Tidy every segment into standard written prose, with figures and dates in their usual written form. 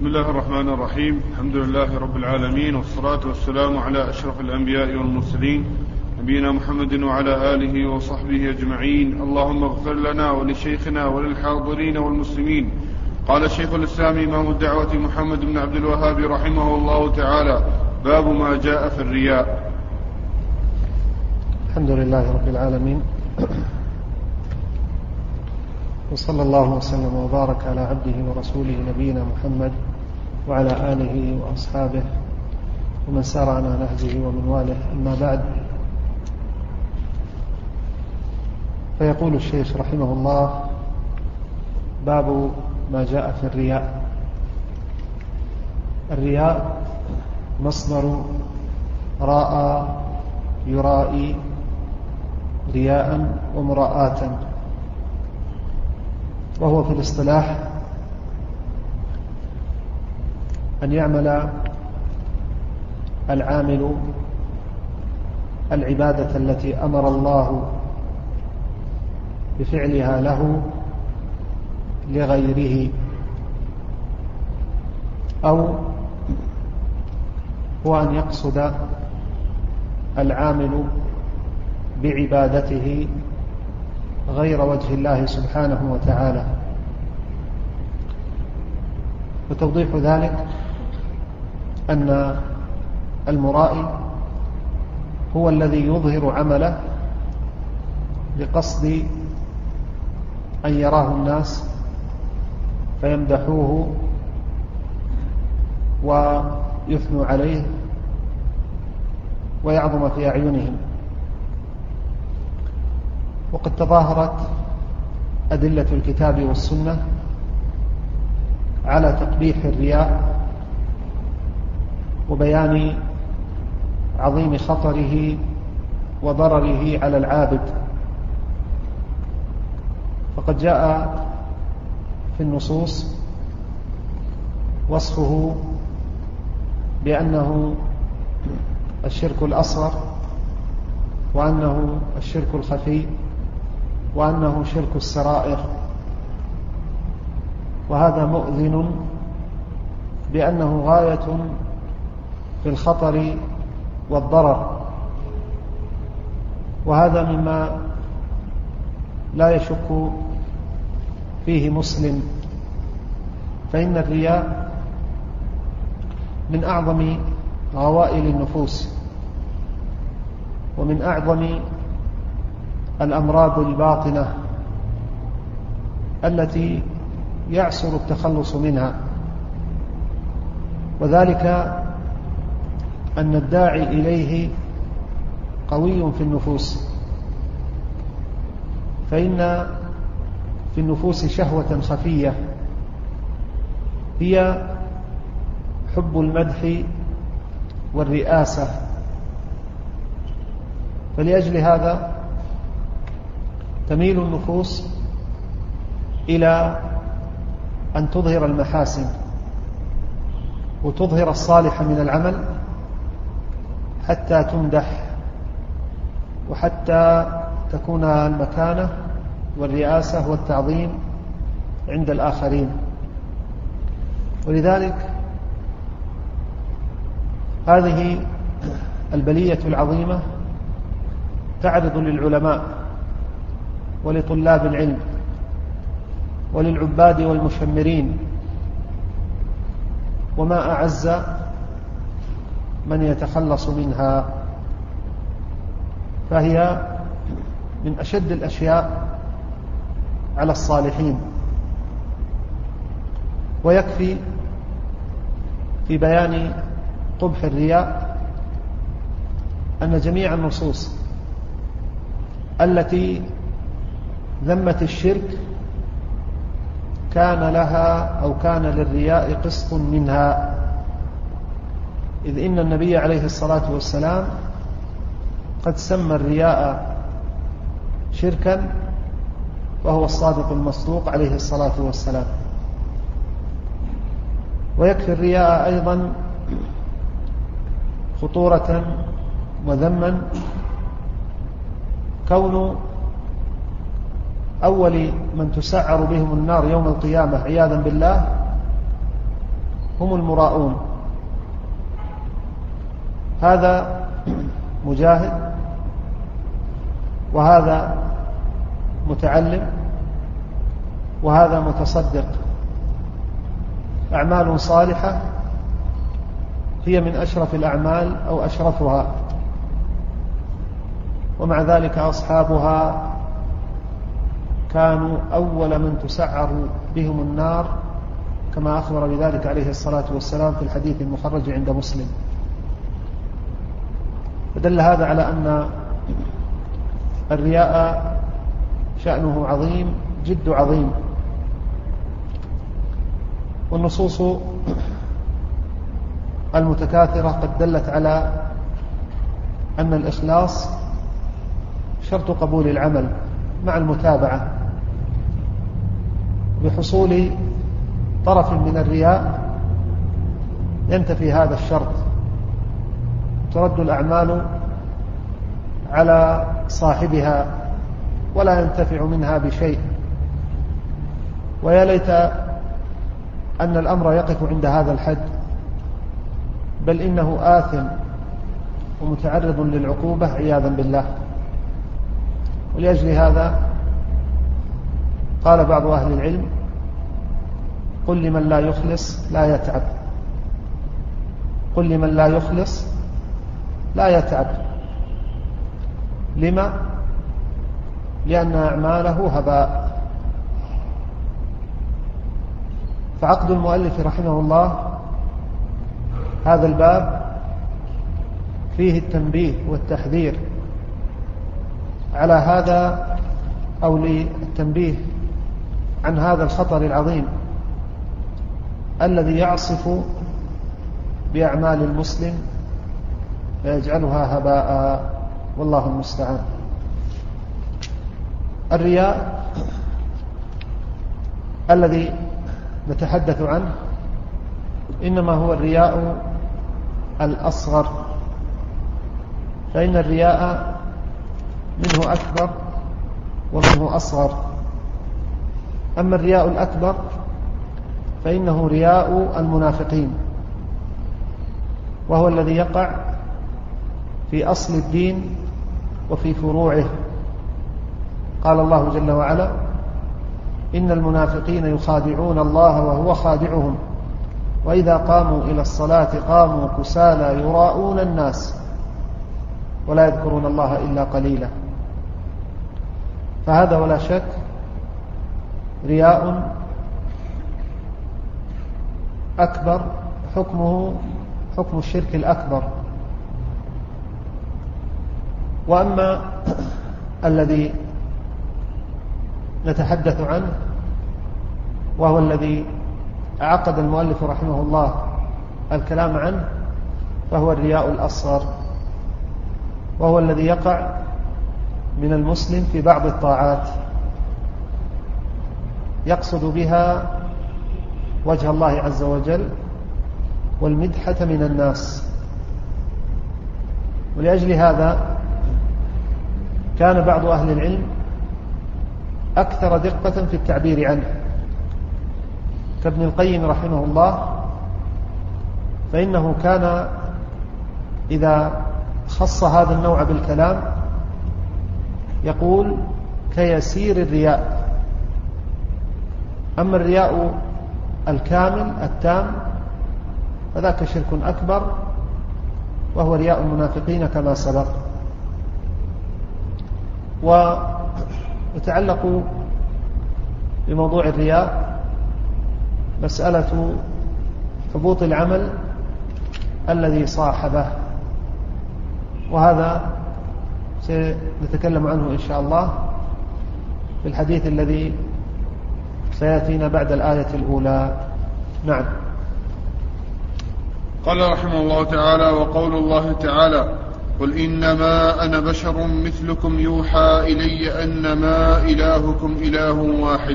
بسم الله الرحمن الرحيم. الحمد لله رب العالمين، والصلاة والسلام على أشرف الأنبياء والمرسلين نبينا محمد وعلى آله وصحبه أجمعين. اللهم اغفر لنا ولشيخنا وللحاضرين والمسلمين. قال شيخ الإسلام إمام الدعوة محمد بن عبد الوهاب رحمه الله تعالى: باب ما جاء في الرياء. الحمد لله رب العالمين، وصلى الله وسلم وبارك على عبده ورسوله نبينا محمد وعلى آله وأصحابه ومن سار على نهجه ومن واله. أما بعد، فيقول الشيخ رحمه الله: باب ما جاء في الرياء. الرياء مصدر راء يرائي رياء ومراءة، وهو في الاصطلاح أن يعمل العامل العبادة التي أمر الله بفعلها له لغيره، أو هو أن يقصد العامل بعبادته غير وجه الله سبحانه وتعالى. وتوضيح ذلك أن المرائي هو الذي يظهر عمله بقصد أن يراه الناس فيمدحوه ويثنوا عليه ويعظم في أعينهم. وقد تظاهرت أدلة الكتاب والسنة على تقبيح الرياء وبيان عظيم خطره وضرره على العابد. فقد جاء في النصوص وصفه بأنه الشرك الأصغر، وأنه الشرك الخفي، وأنه شرك السرائر. وهذا مؤذن بأنه غاية في الخطر والضرر، وهذا مما لا يشك فيه مسلم. فإن الرياء من أعظم غوائل النفوس، ومن أعظم الأمراض الباطنة التي يعسر التخلص منها، وذلك أن الداعي إليه قوي في النفوس. فإن في النفوس شهوة خفية هي حب المدح والرئاسة، فلأجل هذا تميل النفوس إلى أن تظهر المحاسن وتظهر الصالح من العمل حتى تمدح، وحتى تكون المكانة والرئاسة والتعظيم عند الآخرين. ولذلك هذه البلية العظيمة تعرض للعلماء ولطلاب العلم وللعباد والمشمرين، وما أعز من يتخلص منها. فهي من أشد الأشياء على الصالحين. ويكفي في بيان قبح الرياء أن جميع النصوص التي ذمت الشرك كان لها أو كان للرياء قسط منها، إذ إن النبي عليه الصلاة والسلام قد سمى الرياء شركا، وهو الصادق المصدوق عليه الصلاة والسلام. ويكفي الرياء أيضا خطورة وذما كون أول من تسعر بهم النار يوم القيامة عياذا بالله هم المراؤون. هذا مجاهد وهذا متعلم وهذا متصدق، أعمال صالحة هي من أشرف الأعمال أو أشرفها، ومع ذلك أصحابها كانوا أول من تسعر بهم النار، كما أخبر بذلك عليه الصلاة والسلام في الحديث المخرج عند مسلم. فدل هذا على أن الرياء شأنه عظيم، جد عظيم، والنصوص المتكاثرة قد دلت على أن الإخلاص شرط قبول العمل مع المتابعة. بحصول طرف من الرياء ينتفي هذا الشرط، ترد الأعمال على صاحبها ولا ينتفع منها بشيء. ويا ليت أن الأمر يقف عند هذا الحد، بل إنه آثم ومتعرض للعقوبة عياذا بالله. ولأجل هذا قال بعض أهل العلم: قل لمن لا يخلص لا يتعب. قل لمن لا يخلص لا يتعب. لما؟ لأن أعماله هباء. فعقد المؤلف رحمه الله هذا الباب فيه التنبيه والتحذير على هذا، أو للتنبيه عن هذا الخطر العظيم الذي يعصف بأعمال المسلم فيجعلها هباء، والله المستعان. الرياء الذي نتحدث عنه إنما هو الرياء الأصغر، فإن الرياء منه أكبر ومنه أصغر. أما الرياء الأكبر فإنه رياء المنافقين، وهو الذي يقع في أصل الدين وفي فروعه. قال الله جل وعلا: إن المنافقين يخادعون الله وهو خادعهم وإذا قاموا إلى الصلاة قاموا كسالى يراءون الناس ولا يذكرون الله إلا قليلا. فهذا ولا شك رياء أكبر، حكمه حكم الشرك الأكبر. وأما الذي نتحدث عنه وهو الذي عقد المؤلف رحمه الله الكلام عنه، فهو الرياء الأصغر، وهو الذي يقع من المسلم في بعض الطاعات يقصد بها وجه الله عز وجل والمدحة من الناس. ولأجل هذا كان بعض أهل العلم أكثر دقة في التعبير عنه، كابن القيم رحمه الله، فإنه كان إذا خص هذا النوع بالكلام يقول: كيسير الرياء. أما الرياء الكامل التام فذاك شرك أكبر، وهو رياء المنافقين كما سبق. ويتعلق بموضوع الرياء مسألة حبوط العمل الذي صاحبه، وهذا سنتكلم عنه إن شاء الله في الحديث الذي سيأتينا بعد الآية الأولى. نعم. قال رحمه الله تعالى: وقول الله تعالى: قل إنما أنا بشر مثلكم يوحى إلي أنما إلهكم إله واحد.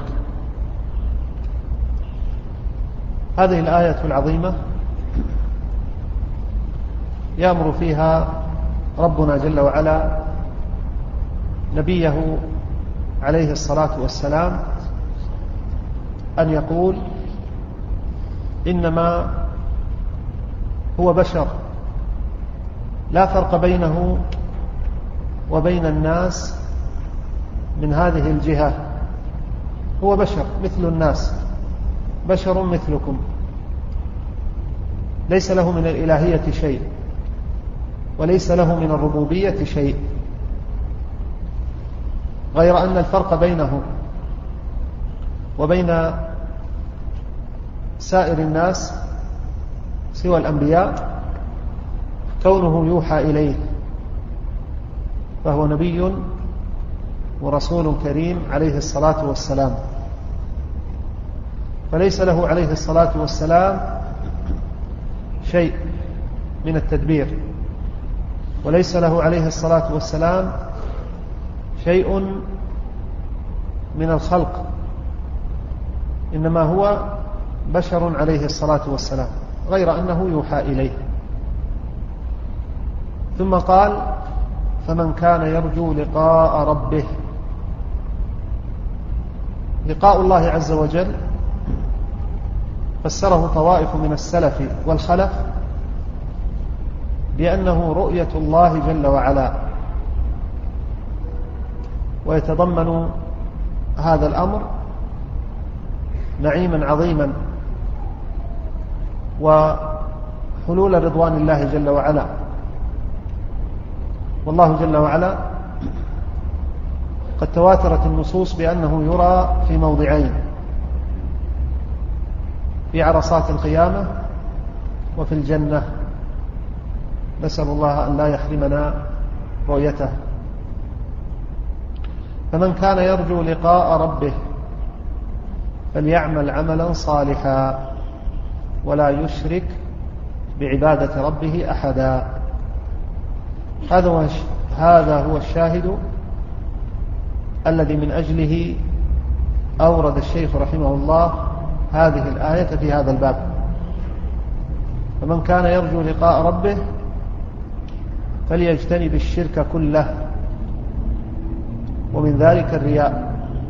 هذه الآية العظيمة يأمر فيها ربنا جل وعلا نبيه عليه الصلاة والسلام أن يقول: إنما هو بشر، لا فرق بينه وبين الناس من هذه الجهة، هو بشر مثل الناس، بشر مثلكم، ليس له من الإلهية شيء وليس له من الربوبية شيء، غير أن الفرق بينه وبين سائر الناس سوى الأنبياء كونه يوحى إليه، فهو نبي ورسول كريم عليه الصلاة والسلام، فليس له عليه الصلاة والسلام شيء من التدبير، وليس له عليه الصلاة والسلام شيء من الخلق، إنما هو بشر عليه الصلاة والسلام، غير أنه يوحى إليه. ثم قال: فمن كان يرجو لقاء ربه. لقاء الله عز وجل فسره طوائف من السلف والخلف بأنه رؤية الله جل وعلا، ويتضمن هذا الأمر نعيما عظيما وحلول رضوان الله جل وعلا. والله جل وعلا قد تواترت النصوص بأنه يرى في موضعين: في عرصات القيامة وفي الجنة، نسأل الله أن لا يحرمنا رؤيته. فمن كان يرجو لقاء ربه فليعمل عملا صالحا ولا يشرك بعبادة ربه أحدا. هذا هو الشاهد الذي من أجله أورد الشيخ رحمه الله هذه الآية في هذا الباب. فمن كان يرجو لقاء ربه فليجتنب الشرك كله، ومن ذلك الرياء.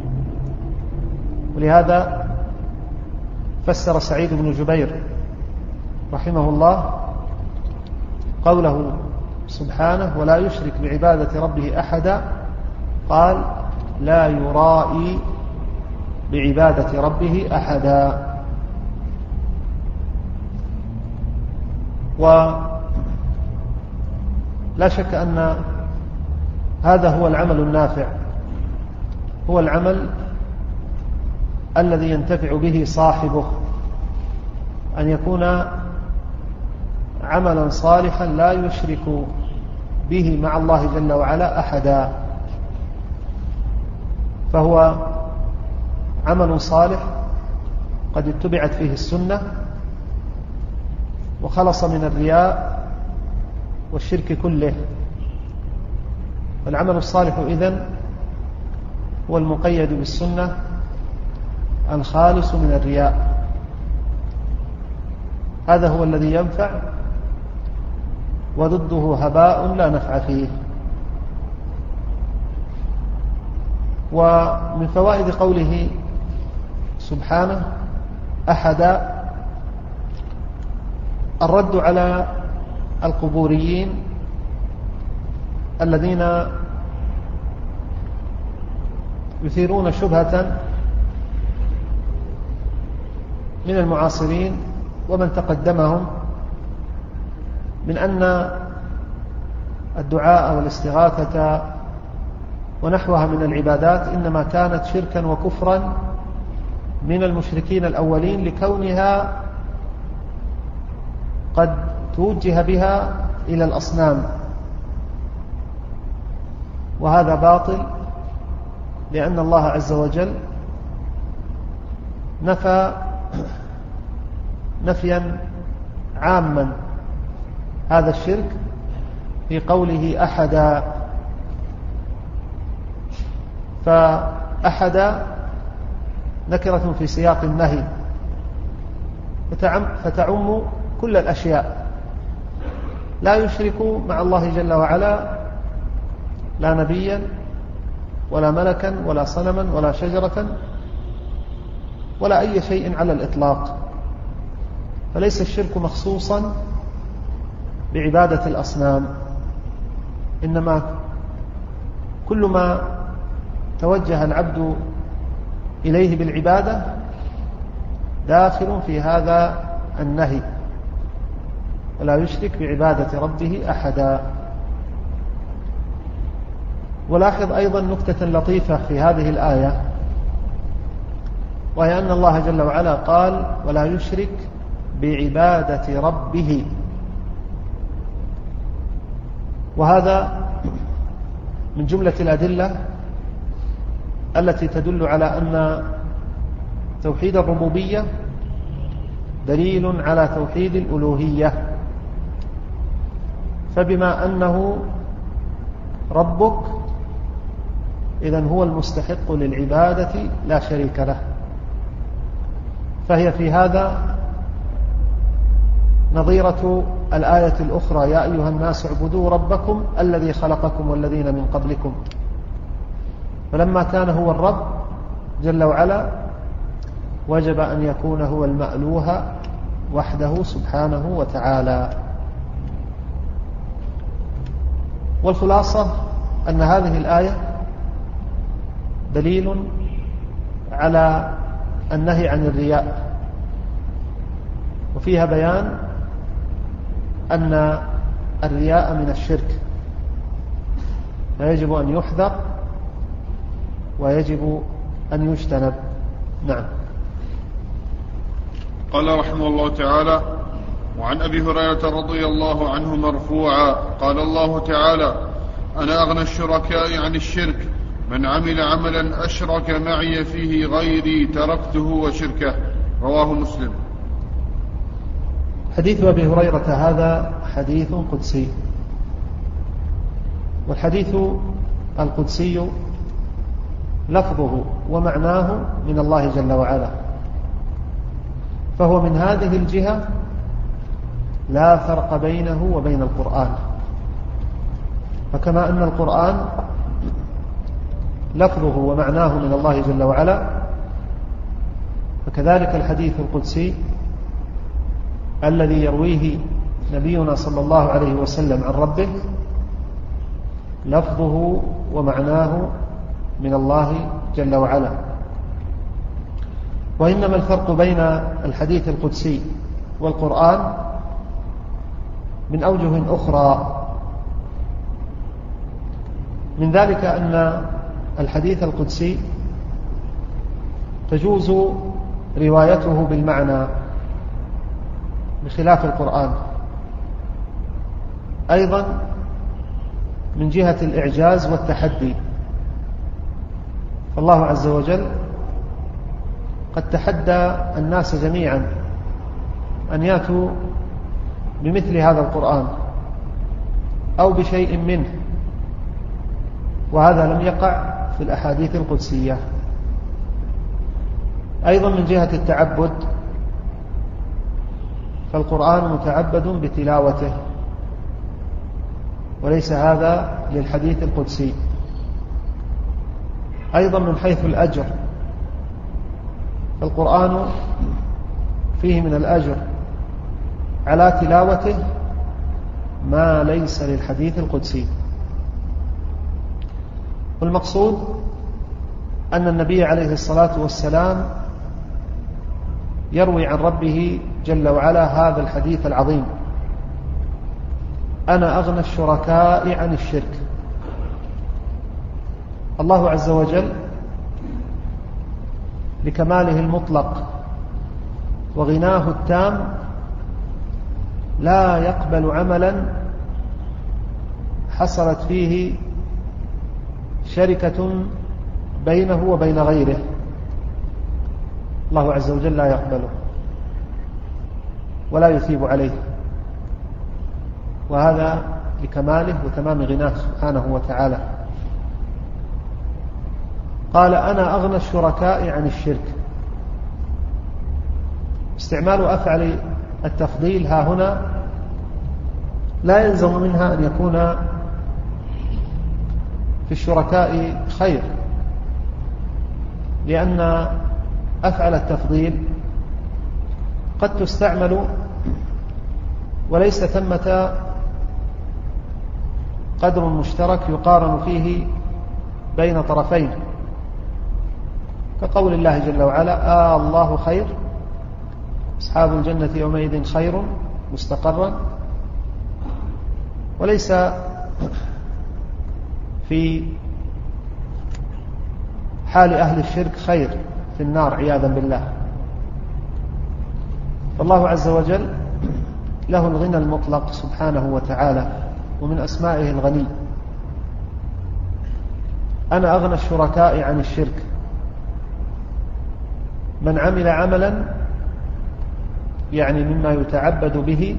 ولهذا فسر سعيد بن جبير رحمه الله قوله سبحانه: ولا يشرك بعبادة ربه أحدا، قال: لا يرائي بعبادة ربه أحدا. ولا شك أن هذا هو العمل النافع، هو العمل الذي ينتفع به صاحبه، أن يكون عملا صالحا لا يشرك به مع الله جل وعلا أحدا، فهو عمل صالح قد اتبعت فيه السنة وخلص من الرياء والشرك كله. والعمل الصالح إذن هو المقيد بالسنة الخالص من الرياء، هذا هو الذي ينفع، وضده هباء لا نفع فيه. ومن فوائد قوله سبحانه أحدا الرد على القبوريين الذين يثيرون شبهة من المعاصرين ومن تقدمهم من أن الدعاء والاستغاثة ونحوها من العبادات إنما كانت شركا وكفرا من المشركين الأولين، لكونها قد توجه بها إلى الأصنام، وهذا باطل، لأن الله عز وجل نفى نفيا عاما هذا الشرك في قوله أحدا. فأحدا نكرة في سياق النهي فتعم كل الأشياء، لا يشرك مع الله جل وعلا لا نبيا ولا ملكا ولا صنما ولا شجرة ولا أي شيء على الإطلاق. فليس الشرك مخصوصا بعبادة الأصنام، إنما كل ما توجه العبد إليه بالعبادة داخل في هذا النهي، ولا يشرك بعبادة ربه أحدا. ولاحظ أيضا نكتة لطيفة في هذه الآية، وهي أن الله جل وعلا قال ولا يشرك بعبادة ربه، وهذا من جملة الأدلة التي تدل على أن توحيد الربوبية دليل على توحيد الألوهية، فبما أنه ربك إذن هو المستحق للعبادة لا شريك له، فهي في هذا نظيرة الآية الأخرى يا أيها الناس اعبدوا ربكم الذي خلقكم والذين من قبلكم. فلما كان هو الرب جل وعلا وجب أن يكون هو المألوه وحده سبحانه وتعالى. والخلاصة أن هذه الآية دليل على النهي عن الرياء، وفيها بيان أن الرياء من الشرك، فيجب أن يحذر ويجب أن يجتنب. نعم. قال رحمه الله تعالى: وعن أبي هريرة رضي الله عنه مرفوعا قال الله تعالى: أنا أغنى الشركاء عن الشرك، من عمل عملا أشرك معي فيه غيري تركته وشركه. رواه مسلم. حديث أبي هريرة هذا حديث قدسي، والحديث القدسي لفظه ومعناه من الله جل وعلا، فهو من هذه الجهة لا فرق بينه وبين القرآن. فكما أن القرآن لفظه ومعناه من الله جل وعلا، فكذلك الحديث القدسي الذي يرويه نبينا صلى الله عليه وسلم عن ربه لفظه ومعناه من الله جل وعلا. وإنما الفرق بين الحديث القدسي والقرآن من أوجه أخرى، من ذلك أن الحديث القدسي تجوز روايته بالمعنى بخلاف القرآن، أيضا من جهة الإعجاز والتحدي، فالله عز وجل قد تحدى الناس جميعا أن يأتوا بمثل هذا القرآن أو بشيء منه، وهذا لم يقع في الأحاديث القدسية. أيضا من جهة التعبد، فالقرآن متعبد بتلاوته، وليس هذا للحديث القدسي. أيضا من حيث الأجر، فالقرآن فيه من الأجر على تلاوته ما ليس للحديث القدسي. والمقصود أن النبي عليه الصلاة والسلام يروي عن ربه جل وعلا هذا الحديث العظيم: أنا أغنى الشركاء عن الشرك. الله عز وجل لكماله المطلق وغناه التام لا يقبل عملا حصلت فيه شركة بينه وبين غيره، الله عز وجل لا يقبله ولا يثيب عليه، وهذا لكماله وتمام غناه سبحانه وتعالى. قال: أنا أغنى الشركاء عن الشرك. استعمال أفعل التفضيل ها هنا لا يلزم منها أن يكون في الشركاء خير، لأن أفعل التفضيل قد تستعمل وليس ثمة قدر مشترك يقارن فيه بين طرفين، كقول الله جل وعلا: الله خير، أصحاب الجنة يومئذ خير مستقرا. وليس في حال أهل الشرك خير في النار عياذا بالله. فالله عز وجل له الغنى المطلق سبحانه وتعالى، ومن أسمائه الغني. أنا أغنى الشركاء عن الشرك. من عمل عملا يعني مما يتعبد به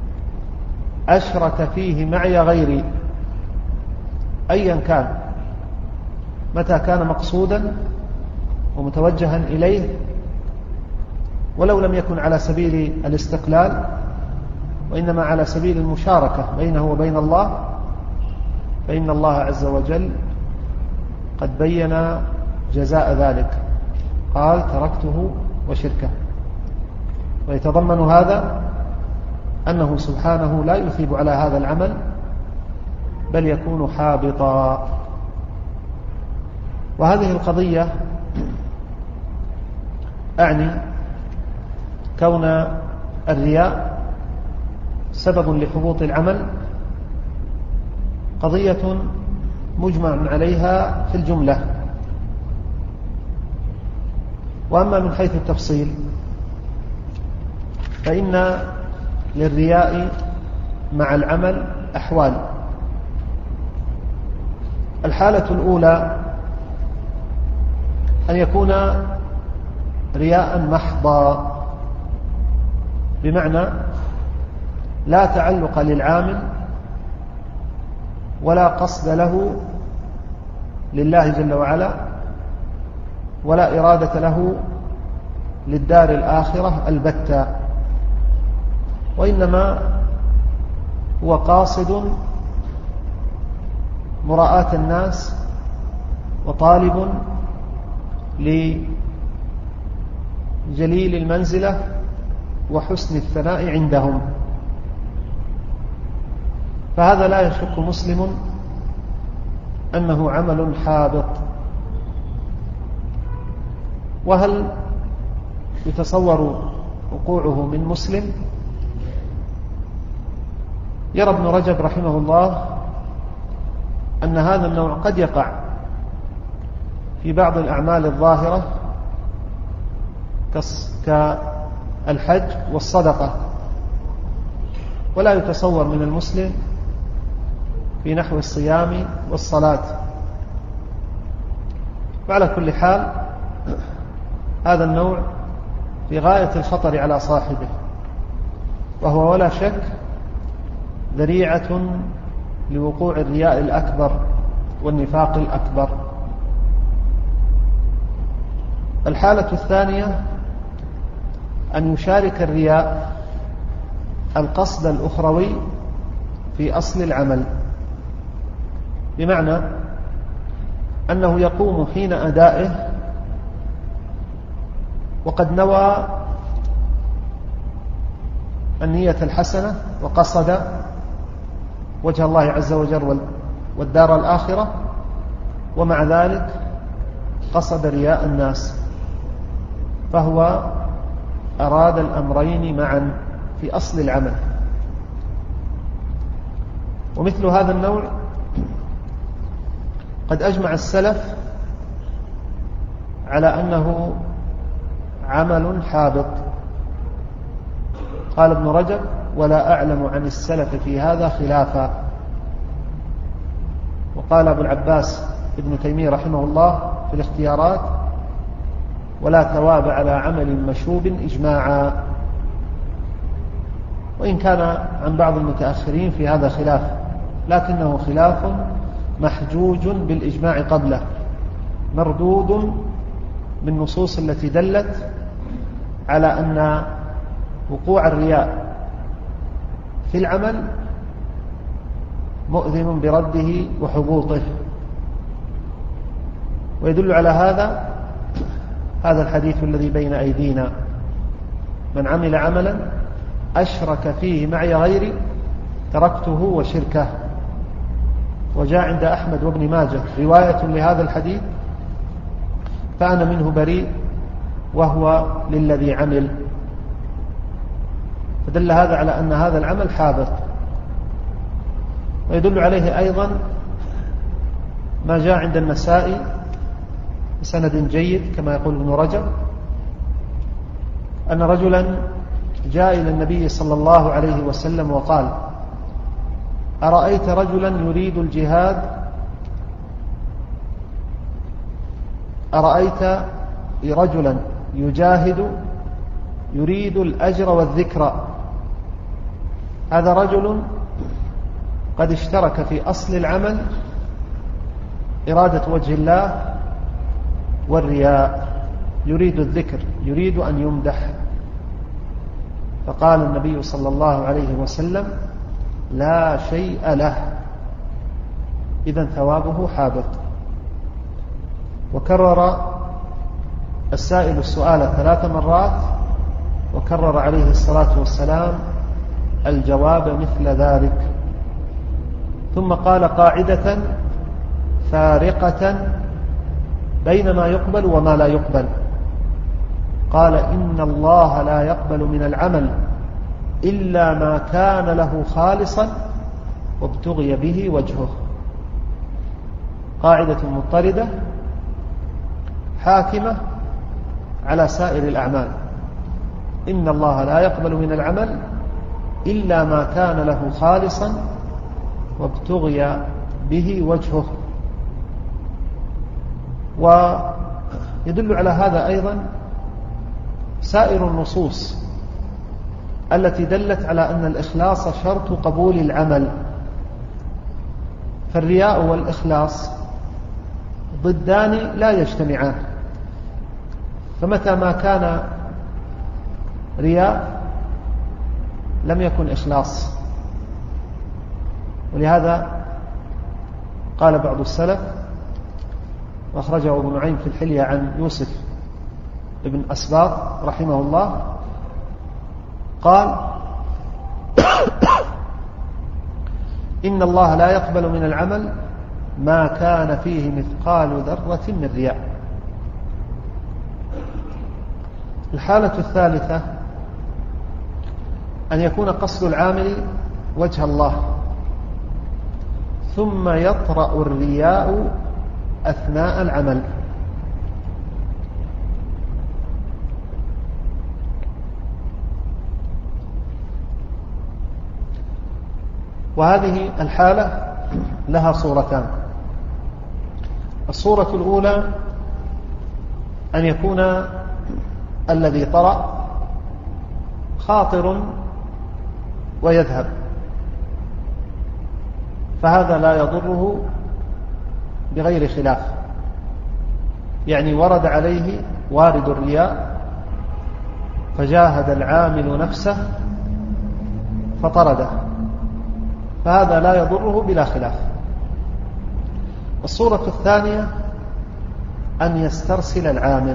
أشرك فيه معي غيري، أيا كان، متى كان مقصودا ومتوجها إليه، ولو لم يكن على سبيل الاستقلال وإنما على سبيل المشاركة بينه وبين الله، فإن الله عز وجل قد بين جزاء ذلك، قال: تركته وشركه. ويتضمن هذا أنه سبحانه لا يثيب على هذا العمل، بل يكون حابطا. وهذه القضية أعني كون الرياء سبب لحبوط العمل قضية مجمع عليها في الجملة. وأما من حيث التفصيل فإن للرياء مع العمل أحوال. الحالة الأولى أن يكون رياء محضا، بمعنى لا تعلق للعامل ولا قصد له لله جل وعلا، ولا إرادة له للدار الآخرة البتة، وإنما هو قاصد مراءة الناس وطالب لجليل المنزلة وحسن الثناء عندهم. فهذا لا يشك مسلم أنه عمل حابط. وهل يتصور وقوعه من مسلم؟ يرى ابن رجب رحمه الله أن هذا النوع قد يقع في بعض الأعمال الظاهرة كالحج والصدقة، ولا يتصور من المسلم في نحو الصيام والصلاة. وعلى كل حال هذا النوع في غاية الخطر على صاحبه، وهو ولا شك ذريعة لوقوع الرياء الأكبر والنفاق الأكبر. الحالة الثانية أن يشارك الرياء القصد الأخروي في أصل العمل، بمعنى أنه يقوم حين أدائه وقد نوى النية الحسنة وقصد وجه الله عز وجل والدار الآخرة، ومع ذلك قصد رياء الناس، فهو أراد الأمرين معا في أصل العمل. ومثل هذا النوع قد أجمع السلف على أنه عمل حابط. قال ابن رجب: ولا أعلم عن السلف في هذا خلافا. وقال أبو العباس ابن تيمية رحمه الله في الاختيارات: ولا ثواب على عمل مشوب إجماعا. وإن كان عن بعض المتأخرين في هذا خلاف، لكنه خلاف محجوج بالإجماع قبله، مردود بالنصوص التي دلت على أن وقوع الرياء في العمل مؤذن برده وحبوطه. ويدل على هذا الحديث الذي بين أيدينا: من عمل عملا أشرك فيه معي غيري تركته وشركه. وجاء عند أحمد وابن ماجه رواية لهذا الحديث: فأنا منه بريء وهو للذي عمل. فدل هذا على أن هذا العمل حابط. ويدل عليه أيضا ما جاء عند النسائي بسند جيد كما يقول ابن رجب أن رجلا جاء إلى النبي صلى الله عليه وسلم وقال: أرأيت رجلا يريد الجهاد، أرأيت رجلا يجاهد يريد الأجر والذكر، هذا رجل قد اشترك في أصل العمل إرادة وجه الله والرياء، يريد الذكر، يريد أن يمدح. فقال النبي صلى الله عليه وسلم: لا شيء له، إذن ثوابه حابط. وكرر السائل السؤال 3 مرات، وكرر عليه الصلاة والسلام الجواب مثل ذلك، ثم قال قاعدة فارقة بين ما يقبل وما لا يقبل. قال: إن الله لا يقبل من العمل إلا ما كان له خالصا وابتغي به وجهه. قاعدة مضطردة حاكمة على سائر الأعمال: إن الله لا يقبل من العمل إلا ما كان له خالصا وابتغي به وجهه. ويدل على هذا أيضا سائر النصوص التي دلت على أن الإخلاص شرط قبول العمل. فالرياء والإخلاص ضدان لا يجتمعان، فمتى ما كان رياء لم يكن إخلاص. ولهذا قال بعض السلف، وأخرجه ابن نعيم في الحلية عن يوسف ابن أسباط رحمه الله، قال: إن الله لا يقبل من العمل ما كان فيه مثقال ذرة من رياء. الحالة الثالثة أن يكون قصد العامل وجه الله، ثم يطرأ الرياء أثناء العمل. وهذه الحالة لها صورتان. الصورة الأولى أن يكون الذي طرأ خاطر ويذهب، فهذا لا يضره بغير خلاف، يعني ورد عليه وارد الرياء فجاهد العامل نفسه فطرده، فهذا لا يضره بلا خلاف. الصورة الثانية أن يسترسل العامل،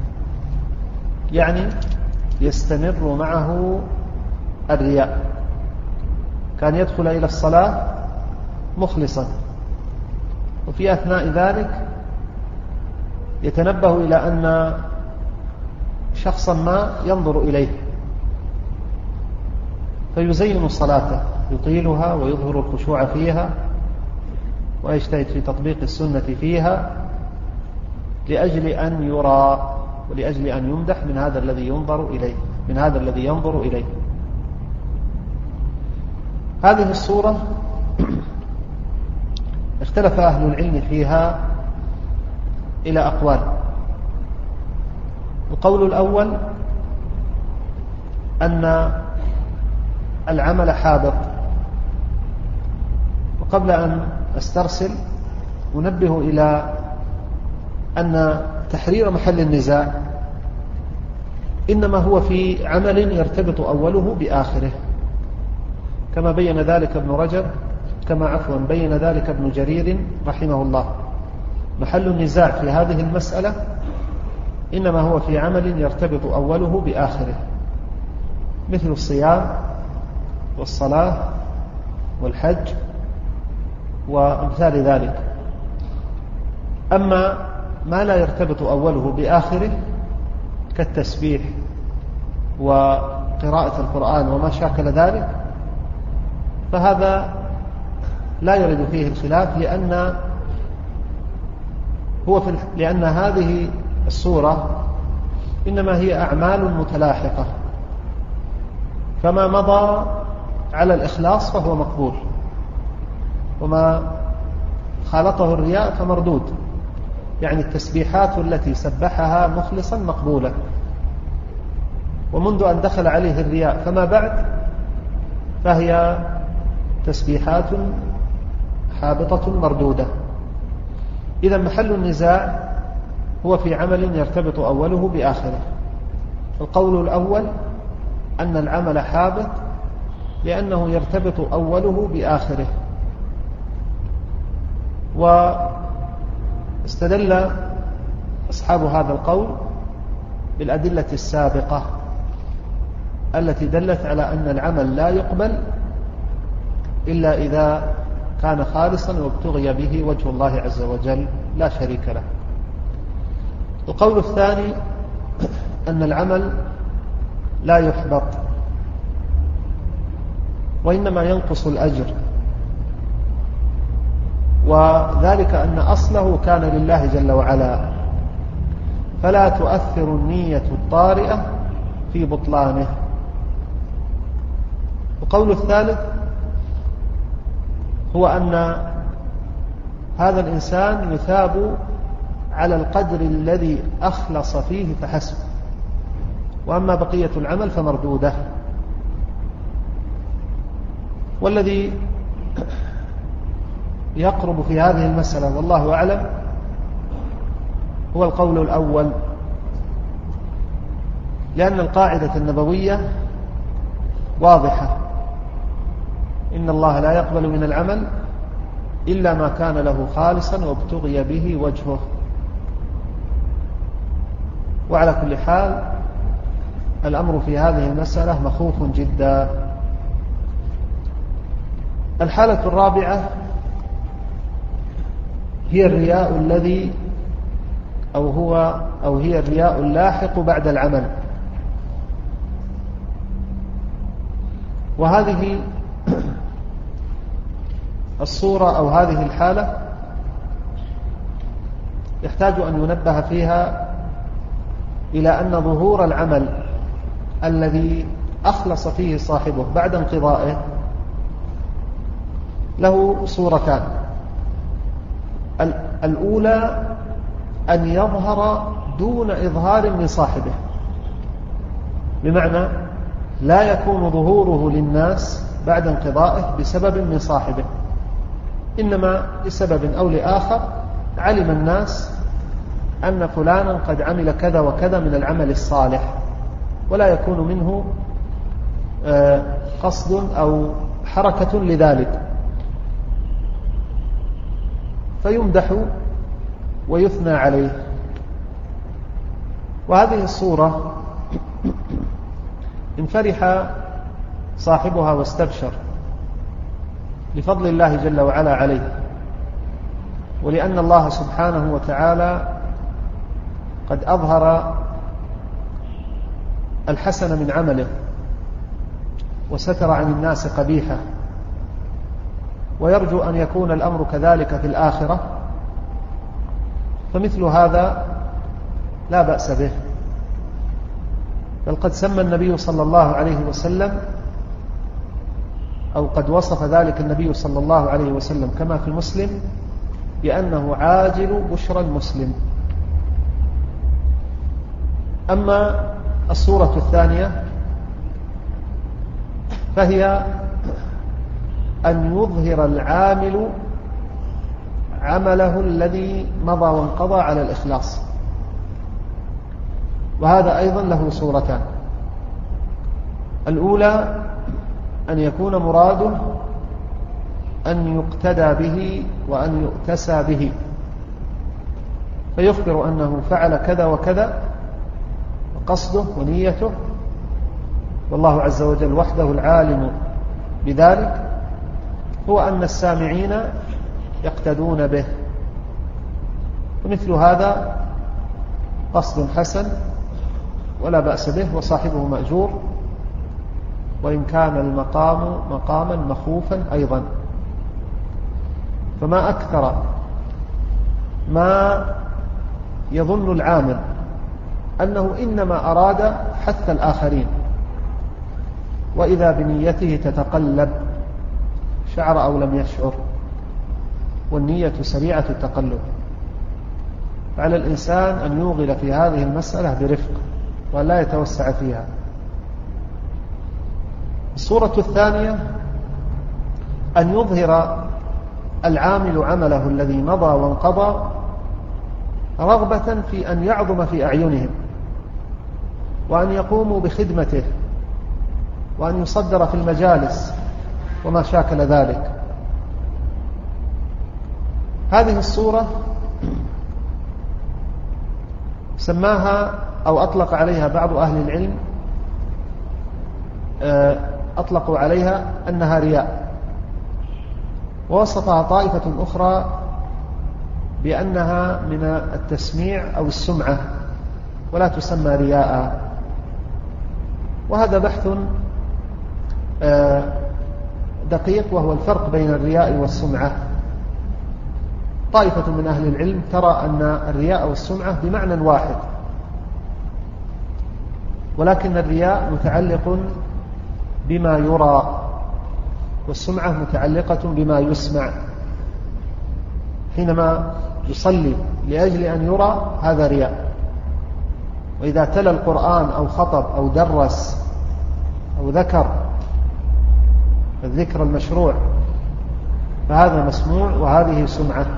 يعني يستمر معه الرياء، كان يدخل إلى الصلاة مخلصا، وفي أثناء ذلك يتنبه إلى أن شخصا ما ينظر إليه فيزين صلاته، يطيلها ويظهر الخشوع فيها ويجتهد في تطبيق السنة فيها لأجل أن يرى ولأجل أن يمدح من هذا الذي ينظر إليه. هذه الصورة اختلف أهل العلم فيها إلى أقوال. القول الأول أن العمل حابط. وقبل أن أسترسل أنبه إلى أن تحرير محل النزاع إنما هو في عمل يرتبط أوله بآخره، كما بين ذلك بين ذلك ابن جرير رحمه الله. محل النزاع في هذه المسألة إنما هو في عمل يرتبط أوله بآخره، مثل الصيام والصلاة والحج وأمثال ذلك. أما ما لا يرتبط أوله بآخره كالتسبيح وقراءة القرآن وما شاكل ذلك فهذا لا يرد فيه الخلاف، لأن هذه السورة إنما هي أعمال متلاحقة، فما مضى على الإخلاص فهو مقبول، وما خالطه الرياء فمردود. يعني التسبيحات التي سبحها مخلصا مقبولة، ومنذ أن دخل عليه الرياء فما بعد فهي تسبيحات حابطة مردودة. إذا محل النزاع هو في عمل يرتبط أوله بآخره. القول الأول أن العمل حابط لأنه يرتبط أوله بآخره، واستدل أصحاب هذا القول بالأدلة السابقة التي دلت على أن العمل لا يقبل إلا إذا كان خالصا وابتغي به وجه الله عز وجل لا شريك له. القول الثاني أن العمل لا يحبط وإنما ينقص الأجر، وذلك أن أصله كان لله جل وعلا، فلا تؤثر النية الطارئة في بطلانه. القول الثالث هو أن هذا الإنسان يثاب على القدر الذي أخلص فيه فحسب، وأما بقية العمل فمردودة. والذي يقرب في هذه المسألة والله أعلم هو القول الأول، لأن القاعدة النبوية واضحة: إن الله لا يقبل من العمل إلا ما كان له خالصا وابتغي به وجهه. وعلى كل حال الأمر في هذه المسألة مخوف جدا. الحالة الرابعة هي الرياء الذي هي الرياء اللاحق بعد العمل، وهذه الصورة أو هذه الحالة يحتاج أن ينبه فيها إلى أن ظهور العمل الذي أخلص فيه صاحبه بعد انقضائه له صورتان: الأولى أن يظهر دون إظهار من صاحبه، بمعنى لا يكون ظهوره للناس بعد انقضائه بسبب من صاحبه، إنما لسبب أو لآخر علم الناس أن فلانا قد عمل كذا وكذا من العمل الصالح، ولا يكون منه قصد أو حركة لذلك، فيمدح ويثنى عليه. وهذه الصورة إن فرح صاحبها واستبشر لفضل الله جل وعلا عليه، ولأن الله سبحانه وتعالى قد أظهر الحسن من عمله وستر عن الناس قبيحه، ويرجو أن يكون الأمر كذلك في الآخرة، فمثل هذا لا بأس به. بل قد سمى النبي صلى الله عليه وسلم، أو قد وصف ذلك النبي صلى الله عليه وسلم كما في مسلم بأنه عاجل بشرى المسلم. أما الصورة الثانية فهي أن يظهر العامل عمله الذي مضى وانقضى على الإخلاص، وهذا أيضا له صورتان: الأولى أن يكون مراده أن يقتدى به وأن يؤتسى به، فيخبر أنه فعل كذا وكذا وقصده ونيته، والله عز وجل وحده العالم بذلك، هو أن السامعين يقتدون به. ومثل هذا قصد حسن ولا بأس به، وصاحبه مأجور، وإن كان المقام مقاما مخوفا أيضا. فما أكثر ما يظن العامل أنه إنما أراد حث الآخرين، وإذا بنيته تتقلب، شعر أو لم يشعر، والنية سريعة التقلب. فعلى الإنسان أن يوغل في هذه المسألة برفق وأن لا يتوسع فيها. الصورة الثانية أن يظهر العامل عمله الذي مضى وانقضى رغبة في أن يعظم في أعينهم، وأن يقوموا بخدمته، وأن يصدر في المجالس وما شاكل ذلك. هذه الصورة سماها أو أطلق عليها بعض أهل العلم، أطلقوا عليها أنها رياء، ووسطها طائفة أخرى بأنها من التسميع أو السمعة ولا تسمى رياء. وهذا بحث دقيق، وهو الفرق بين الرياء والسمعة. طائفة من أهل العلم ترى أن الرياء والسمعة بمعنى واحد، ولكن الرياء متعلق بما يرى، والسمعة متعلقة بما يسمع. حينما يصلي لأجل أن يرى هذا رياء، وإذا تلا القرآن أو خطب أو درس أو ذكر الذكر المشروع فهذا مسموع وهذه سمعة.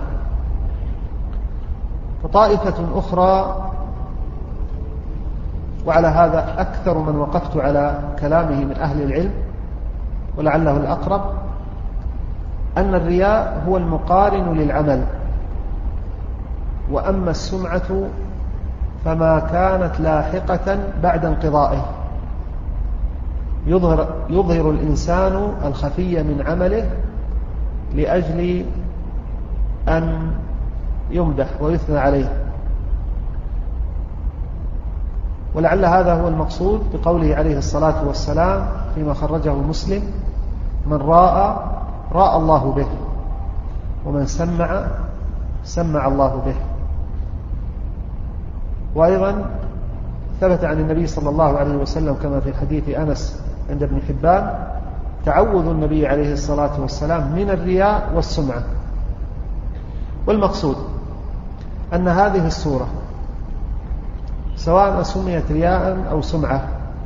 فطائفة أخرى، وعلى هذا أكثر من وقفت على كلامه من أهل العلم ولعله الأقرب، أن الرياء هو المقارن للعمل، وأما السمعة فما كانت لاحقة بعد انقضائه، يظهر الإنسان الخفي من عمله لأجل أن يمدح ويثنى عليه. ولعل هذا هو المقصود بقوله عليه الصلاة والسلام فيما خرجه مسلم: من راى الله به، ومن سمع الله به. وأيضا ثبت عن النبي صلى الله عليه وسلم كما في حديث أنس عند ابن حبان تعوذ النبي عليه الصلاة والسلام من الرياء والسمعة. والمقصود أن هذه السورة سواء سميت رياء أو سمعة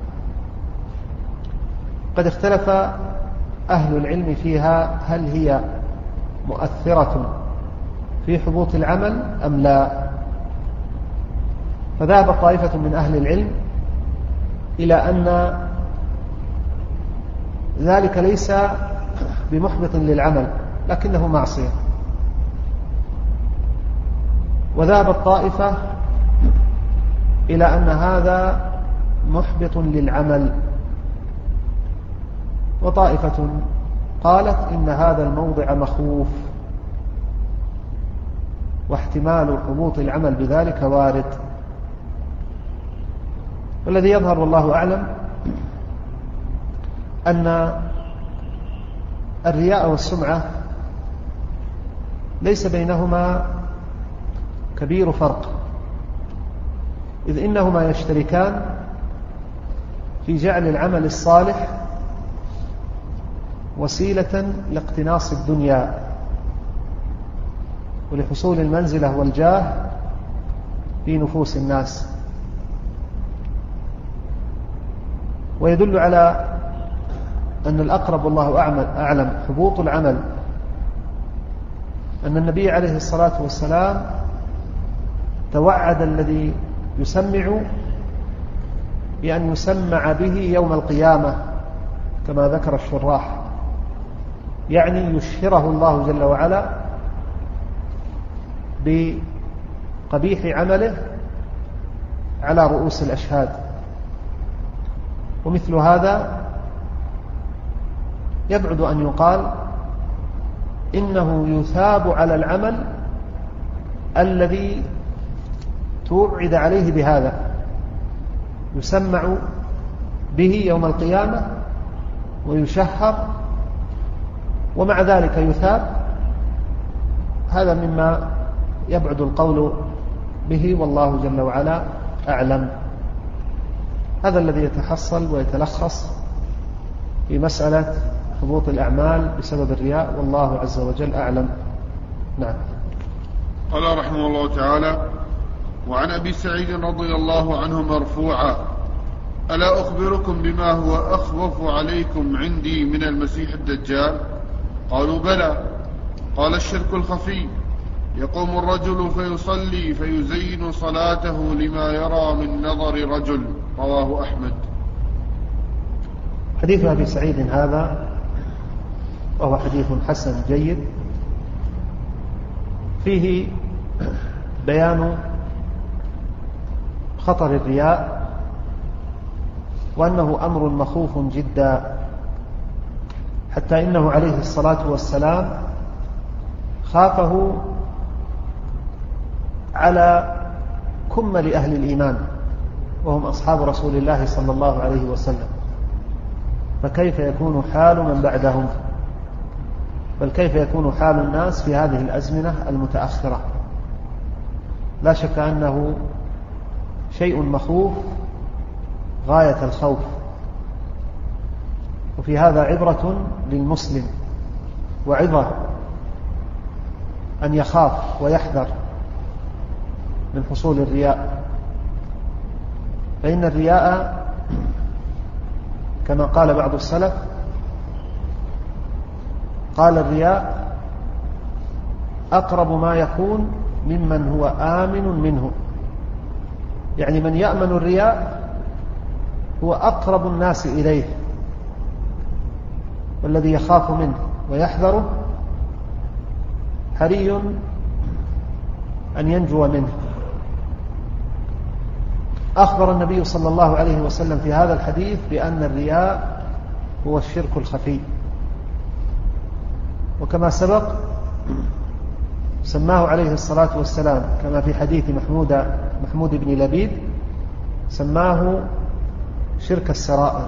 قد اختلف أهل العلم فيها، هل هي مؤثرة في حبوط العمل أم لا. فذهب طائفة من أهل العلم إلى أن ذلك ليس بمحبط للعمل لكنه معصية، وذهبت طائفة إلى أن هذا محبط للعمل، وطائفة قالت إن هذا الموضع مخوف واحتمال حبوط العمل بذلك وارد. والذي يظهر والله أعلم أن الرياء والسمعة ليس بينهما كبير فرق، إذ إنهما يشتركان في جعل العمل الصالح وسيلة لاقتناص الدنيا ولحصول المنزلة والجاه في نفوس الناس. ويدل على أن الأقرب والله أعلم حبوط العمل أن النبي عليه الصلاة والسلام توعد الذي يسمع بأن يسمع به يوم القيامة كما ذكر الشراح، يعني يشهره الله جل وعلا بقبيح عمله على رؤوس الأشهاد. ومثل هذا يبعد أن يقال إنه يثاب على العمل الذي توعد عليه بهذا، يسمع به يوم القيامة ويشهر ومع ذلك يثاب. هذا مما يبعد القول به، والله جل وعلا أعلم. هذا الذي يتحصل ويتلخص في مسألة حبوط الأعمال بسبب الرياء، والله عز وجل أعلم. نعم. قال رحمه الله تعالى: وعن أبي سعيد رضي الله عنه مرفوعا: ألا أخبركم بما هو أخوف عليكم عندي من المسيح الدجال؟ قالوا: بلى. قال: الشرك الخفي، يقوم الرجل فيصلي فيزين صلاته لما يرى من نظر رجل. رواه أحمد. حديث أبي سعيد هذا وهو حديث حسن جيد، فيه بيان خطر الرياء وأنه أمر مخوف جدا، حتى إنه عليه الصلاة والسلام خافه على كمل أهل الإيمان وهم أصحاب رسول الله صلى الله عليه وسلم، فكيف يكون حال من بعدهم؟ بل كيف يكون حال الناس في هذه الأزمنة المتأخرة؟ لا شك أنه شيء مخوف غاية الخوف، وفي هذا عبرة للمسلم وعظة أن يخاف ويحذر من حصول الرياء، فإن الرياء كما قال بعض السلف، قال: الرياء أقرب ما يكون ممن هو آمن منه، يعني من يأمن الرياء هو أقرب الناس إليه، والذي يخاف منه ويحذره حري أن ينجو منه. أخبر النبي صلى الله عليه وسلم في هذا الحديث بأن الرياء هو الشرك الخفي، وكما سبق سماه عليه الصلاة والسلام كما في حديث محمود بن لبيد، سماه شرك السرائر،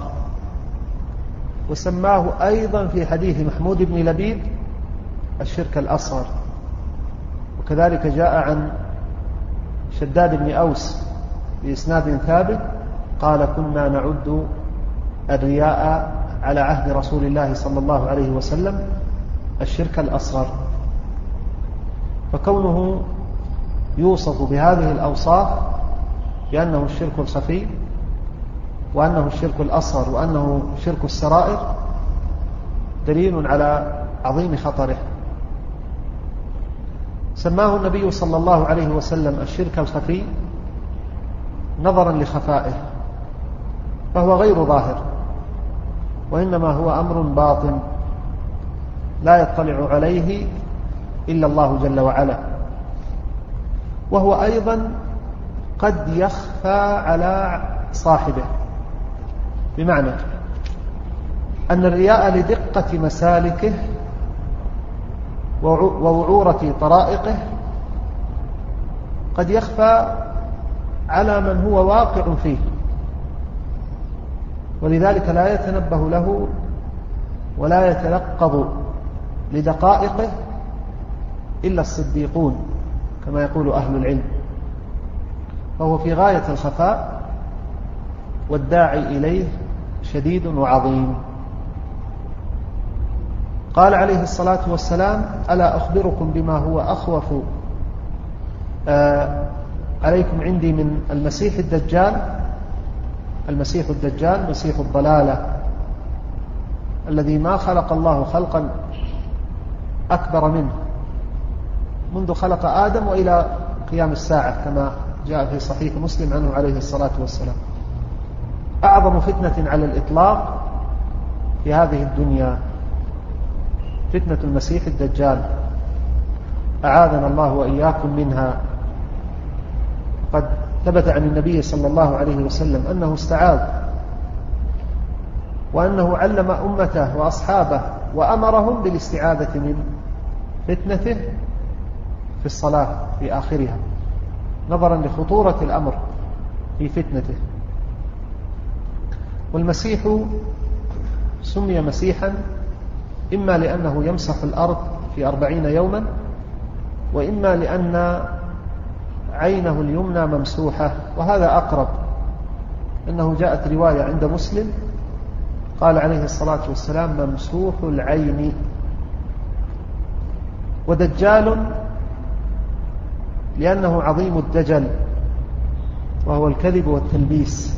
وسماه أيضا في حديث محمود بن لبيد الشرك الأصغر. وكذلك جاء عن شداد بن أوس بإسناد ثابت قال: كنا نعد الرياء على عهد رسول الله صلى الله عليه وسلم الشرك الأصغر. فكونه يوصف بهذه الأوصاف بأنه الشرك الخفي وأنه الشرك الأصغر وأنه شرك السرائر دليل على عظيم خطره. سماه النبي صلى الله عليه وسلم الشرك الخفي نظرا لخفائه، فهو غير ظاهر، وإنما هو أمر باطن لا يطلع عليه إلا الله جل وعلا، وهو أيضا قد يخفى على صاحبه، بمعنى أن الرياء لدقة مسالكه ووعورة طرائقه قد يخفى على من هو واقع فيه، ولذلك لا يتنبه له ولا يتلقظ لدقائقه إلا الصديقون كما يقول أهل العلم، فهو في غاية الخفاء والداعي إليه شديد وعظيم. قال عليه الصلاة والسلام: ألا أخبركم بما هو أخوف عليكم عندي من المسيح الدجال؟ المسيح الدجال مسيح الضلالة الذي ما خلق الله خلقا أكبر منه منذ خلق آدم وإلى قيام الساعة، كما جاء في صحيح مسلم عنه عليه الصلاة والسلام. أعظم فتنة على الإطلاق في هذه الدنيا فتنة المسيح الدجال، أعاذنا الله وإياكم منها. قد ثبت عن النبي صلى الله عليه وسلم أنه استعاذ، وأنه علم أمته وأصحابه وأمرهم بالاستعاذة منه، فتنته في الصلاة في آخرها، نظرا لخطورة الأمر في فتنته. والمسيح سمي مسيحا إما لأنه يمسح الأرض في 40 يوما، وإما لأن عينه اليمنى ممسوحة، وهذا أقرب، أنه جاءت رواية عند مسلم قال عليه الصلاة والسلام ممسوح العين. ودجال لأنه عظيم الدجل، وهو الكذب والتلبيس.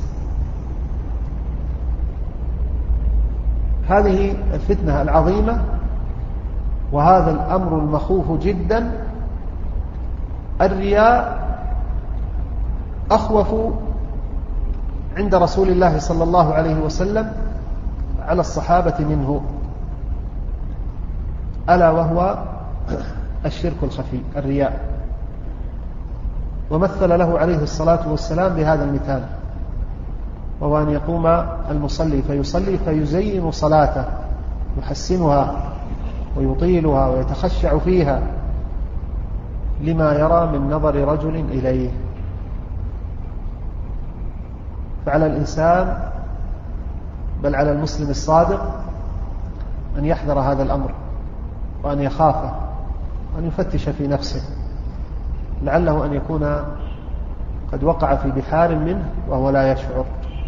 هذه الفتنة العظيمة وهذا الأمر المخوف جدا. الرياء أخوف عند رسول الله صلى الله عليه وسلم على الصحابة منه، ألا وهو الشرك الخفي الرياء. ومثل له عليه الصلاة والسلام بهذا المثال، وهو أن يقوم المصلي فيصلي فيزين صلاته، يحسنها ويطيلها ويتخشع فيها لما يرى من نظر رجل إليه. فعلى الإنسان بل على المسلم الصادق أن يحذر هذا الأمر، وأن يخافه، وأن يفتش في نفسه، لعله أن يكون قد وقع في بحار منه وهو لا يشعر.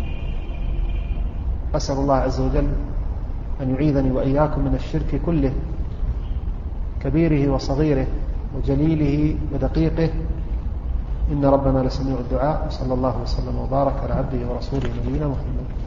أسأل الله عز وجل أن يعيذني وإياكم من الشرك كله، كبيره وصغيره وجليله ودقيقه، إن ربنا لسميع الدعاء. وصلى الله وسلم وبارك على عبده ورسوله نبينا محمد.